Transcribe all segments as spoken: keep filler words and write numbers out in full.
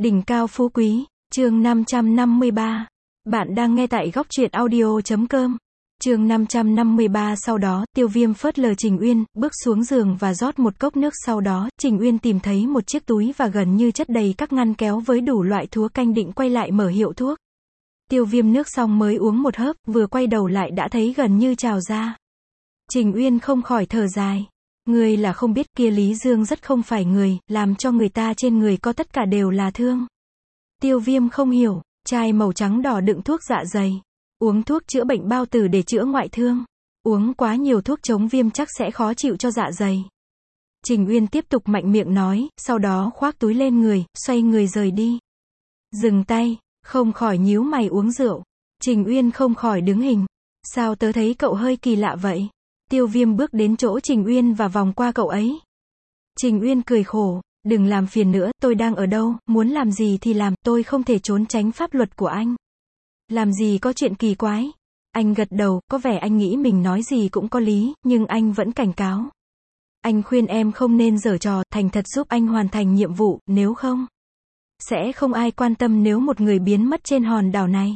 Đỉnh cao phú quý, chương năm trăm năm mươi ba. Bạn đang nghe tại góc truyện audio chấm com. Chương năm trăm năm mươi ba. Sau đó, Tiêu Viêm phớt lờ Trình Uyên, bước xuống giường và rót một cốc nước. Sau đó, Trình Uyên tìm thấy một chiếc túi và gần như chất đầy các ngăn kéo với đủ loại thuốc canh định quay lại mở hiệu thuốc. Tiêu Viêm nước xong mới uống một hớp, vừa quay đầu lại đã thấy gần như trào ra. Trình Uyên không khỏi thở dài. Người là không biết kia Lý Dương rất không phải người, làm cho người ta trên người có tất cả đều là thương. Tiêu Viêm không hiểu, chai màu trắng đỏ đựng thuốc dạ dày. Uống thuốc chữa bệnh bao tử để chữa ngoại thương. Uống quá nhiều thuốc chống viêm chắc sẽ khó chịu cho dạ dày. Trình Uyên tiếp tục mạnh miệng nói, sau đó khoác túi lên người, xoay người rời đi. Dừng tay, không khỏi nhíu mày uống rượu. Trình Uyên không khỏi đứng hình. Sao tớ thấy cậu hơi kỳ lạ vậy? Tiêu Viêm bước đến chỗ Trình Uyên và vòng qua cậu ấy. Trình Uyên cười khổ, đừng làm phiền nữa, tôi đang ở đâu, muốn làm gì thì làm, tôi không thể trốn tránh pháp luật của anh. Làm gì có chuyện kỳ quái. Anh gật đầu, có vẻ anh nghĩ mình nói gì cũng có lý, nhưng anh vẫn cảnh cáo. Anh khuyên em không nên giở trò, thành thật giúp anh hoàn thành nhiệm vụ, nếu không, sẽ không ai quan tâm nếu một người biến mất trên hòn đảo này.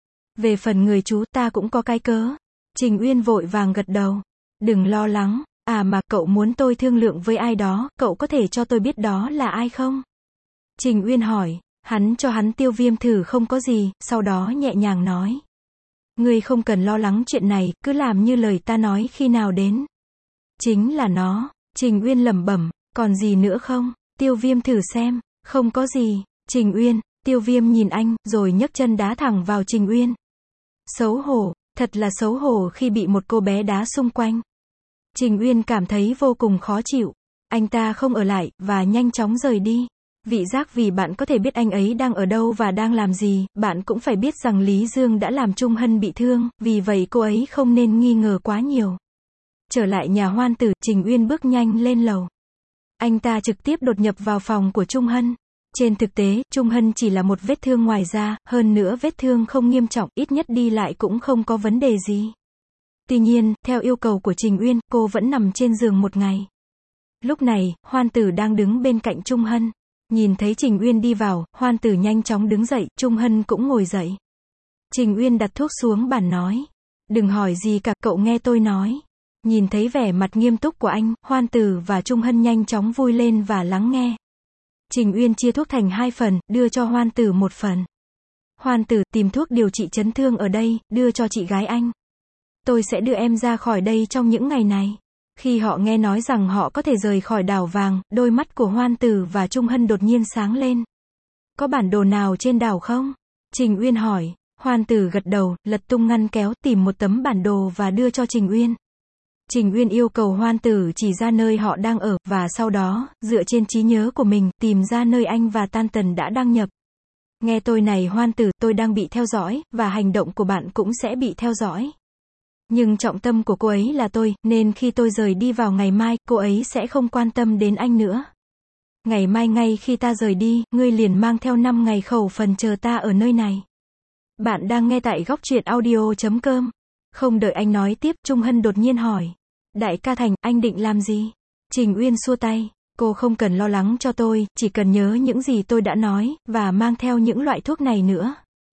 Về phần người chú, ta cũng có cái cớ. Trình Uyên vội vàng gật đầu. Đừng lo lắng, à mà cậu muốn tôi thương lượng với ai đó, cậu có thể cho tôi biết đó là ai không? Trình Uyên hỏi, hắn cho hắn Tiêu Viêm thử không có gì, sau đó nhẹ nhàng nói. Ngươi không cần lo lắng chuyện này, cứ làm như lời ta nói khi nào đến. Chính là nó. Trình Uyên lẩm bẩm, còn gì nữa không? Tiêu Viêm thử xem, không có gì. Trình Uyên, Tiêu Viêm nhìn anh, rồi nhấc chân đá thẳng vào Trình Uyên. Xấu hổ, thật là xấu hổ khi bị một cô bé đá xung quanh. Trình Uyên cảm thấy vô cùng khó chịu. Anh ta không ở lại, và nhanh chóng rời đi. Vị giác vì bạn có thể biết anh ấy đang ở đâu và đang làm gì, bạn cũng phải biết rằng Lý Dương đã làm Trung Hân bị thương, vì vậy cô ấy không nên nghi ngờ quá nhiều. Trở lại nhà Hoan Tử, Trình Uyên bước nhanh lên lầu. Anh ta trực tiếp đột nhập vào phòng của Trung Hân. Trên thực tế, Trung Hân chỉ là một vết thương ngoài da, hơn nữa vết thương không nghiêm trọng, ít nhất đi lại cũng không có vấn đề gì. Tuy nhiên, theo yêu cầu của Trình Uyên, cô vẫn nằm trên giường một ngày. Lúc này, Hoan Tử đang đứng bên cạnh Trung Hân. Nhìn thấy Trình Uyên đi vào, Hoan Tử nhanh chóng đứng dậy, Trung Hân cũng ngồi dậy. Trình Uyên đặt thuốc xuống bàn nói. Đừng hỏi gì cả, cậu nghe tôi nói. Nhìn thấy vẻ mặt nghiêm túc của anh, Hoan Tử và Trung Hân nhanh chóng vui lên và lắng nghe. Trình Uyên chia thuốc thành hai phần, đưa cho Hoan Tử một phần. Hoan Tử, tìm thuốc điều trị chấn thương ở đây, đưa cho chị gái anh. Tôi sẽ đưa em ra khỏi đây trong những ngày này. Khi họ nghe nói rằng họ có thể rời khỏi đảo vàng, đôi mắt của Hoan Tử và Trung Hân đột nhiên sáng lên. Có bản đồ nào trên đảo không? Trình Uyên hỏi. Hoan Tử gật đầu, lật tung ngăn kéo, tìm một tấm bản đồ và đưa cho Trình Uyên. Trình Uyên yêu cầu Hoan Tử chỉ ra nơi họ đang ở, và sau đó, dựa trên trí nhớ của mình, tìm ra nơi anh và Tan Tần đã đăng nhập. Nghe tôi này Hoan Tử, tôi đang bị theo dõi, và hành động của bạn cũng sẽ bị theo dõi. Nhưng trọng tâm của cô ấy là tôi, nên khi tôi rời đi vào ngày mai, cô ấy sẽ không quan tâm đến anh nữa. Ngày mai ngay khi ta rời đi, ngươi liền mang theo năm ngày khẩu phần chờ ta ở nơi này. Bạn đang nghe tại góc truyện audio chấm com. Không đợi anh nói tiếp, Trung Hân đột nhiên hỏi. Đại ca Thành, anh định làm gì? Trình Uyên xua tay. Cô không cần lo lắng cho tôi, chỉ cần nhớ những gì tôi đã nói, và mang theo những loại thuốc này nữa.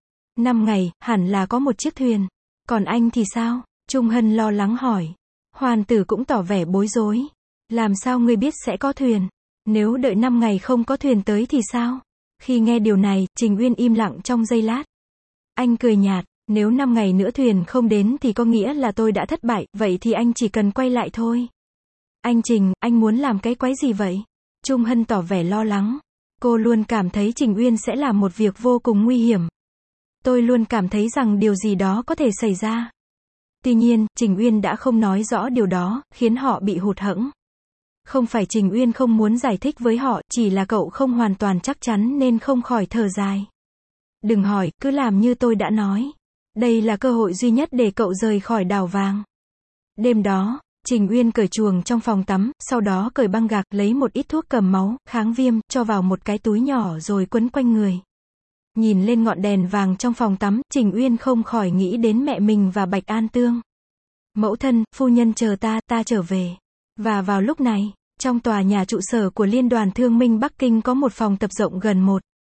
Năm ngày, hẳn là có một chiếc thuyền. Còn anh thì sao? Trung Hân lo lắng hỏi. Hoan Tử cũng tỏ vẻ bối rối. Làm sao ngươi biết sẽ có thuyền? Nếu đợi năm ngày không có thuyền tới thì sao? Khi nghe điều này, Trình Uyên im lặng trong giây lát. Anh cười nhạt. Nếu năm ngày nữa thuyền không đến thì có nghĩa là tôi đã thất bại, vậy thì anh chỉ cần quay lại thôi. Anh Trình, anh muốn làm cái quái gì vậy? Trung Hân tỏ vẻ lo lắng. Cô luôn cảm thấy Trình Uyên sẽ làm một việc vô cùng nguy hiểm. Tôi luôn cảm thấy rằng điều gì đó có thể xảy ra. Tuy nhiên, Trình Uyên đã không nói rõ điều đó, khiến họ bị hụt hẫng. Không phải Trình Uyên không muốn giải thích với họ, chỉ là cậu không hoàn toàn chắc chắn nên không khỏi thở dài. Đừng hỏi, cứ làm như tôi đã nói. Đây là cơ hội duy nhất để cậu rời khỏi đảo vàng. Đêm đó, Trình Uyên cởi chuồng trong phòng tắm, sau đó cởi băng gạc, lấy một ít thuốc cầm máu, kháng viêm, cho vào một cái túi nhỏ rồi quấn quanh người. Nhìn lên ngọn đèn vàng trong phòng tắm, Trình Uyên không khỏi nghĩ đến mẹ mình và Bạch An Tương. Mẫu thân, phu nhân chờ ta, ta trở về. Và vào lúc này, trong tòa nhà trụ sở của Liên đoàn Thương minh Bắc Kinh có một phòng tập rộng gần một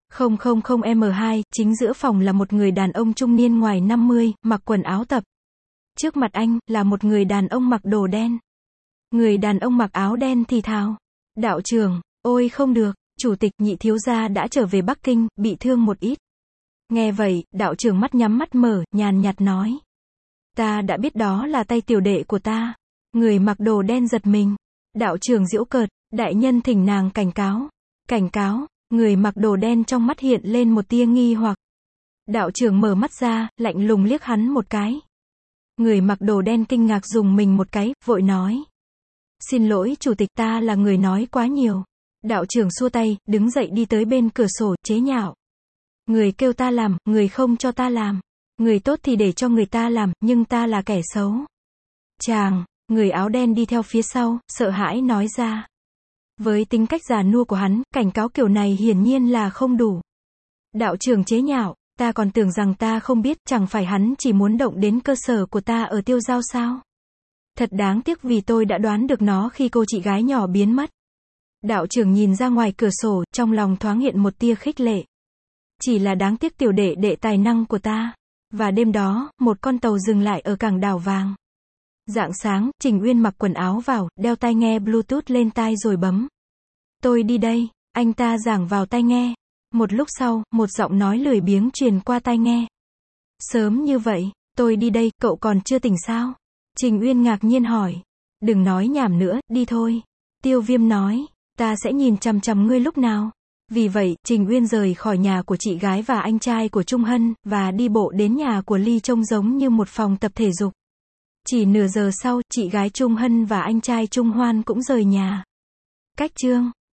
không không không M hai, chính giữa phòng là một người đàn ông trung niên ngoài năm mươi, mặc quần áo tập. Trước mặt anh, là một người đàn ông mặc đồ đen. Người đàn ông mặc áo đen thì thào. Đạo trưởng, ôi không được, chủ tịch Nhị thiếu gia đã trở về Bắc Kinh, bị thương một ít. Nghe vậy, đạo trưởng mắt nhắm mắt mở, nhàn nhạt nói. Ta đã biết đó là tay tiểu đệ của ta. Người mặc đồ đen giật mình. Đạo trưởng giễu cợt, đại nhân thỉnh nàng cảnh cáo. Cảnh cáo, người mặc đồ đen trong mắt hiện lên một tia nghi hoặc. Đạo trưởng mở mắt ra, lạnh lùng liếc hắn một cái. Người mặc đồ đen kinh ngạc dùng mình một cái, vội nói. Xin lỗi chủ tịch, ta là người nói quá nhiều. Đạo trưởng xua tay, đứng dậy đi tới bên cửa sổ, chế nhạo. Người kêu ta làm, người không cho ta làm. Người tốt thì để cho người ta làm, nhưng ta là kẻ xấu. Chàng, người áo đen đi theo phía sau, sợ hãi nói ra. Với tính cách già nua của hắn, cảnh cáo kiểu này hiển nhiên là không đủ. Đạo trưởng chế nhạo, ta còn tưởng rằng ta không biết, chẳng phải hắn chỉ muốn động đến cơ sở của ta ở Tiêu Giao sao? Thật đáng tiếc vì tôi đã đoán được nó khi cô chị gái nhỏ biến mất. Đạo trưởng nhìn ra ngoài cửa sổ, trong lòng thoáng hiện một tia khích lệ. Chỉ là đáng tiếc tiểu đệ đệ tài năng của ta. Và đêm đó, một con tàu dừng lại ở cảng đảo vàng. Rạng sáng, Trình Uyên mặc quần áo vào, đeo tai nghe Bluetooth lên tai rồi bấm. Tôi đi đây, anh ta giảng vào tai nghe. Một lúc sau, một giọng nói lười biếng truyền qua tai nghe. Sớm như vậy, tôi đi đây, cậu còn chưa tỉnh sao? Trình Uyên ngạc nhiên hỏi. Đừng nói nhảm nữa, đi thôi. Tiêu Viêm nói, ta sẽ nhìn chằm chằm ngươi lúc nào. Vì vậy, Trình Uyên rời khỏi nhà của chị gái và anh trai của Trung Hân, và đi bộ đến nhà của Ly trông giống như một phòng tập thể dục. Chỉ nửa giờ sau, chị gái Trung Hân và anh trai Trung Hoan cũng rời nhà. Cách chương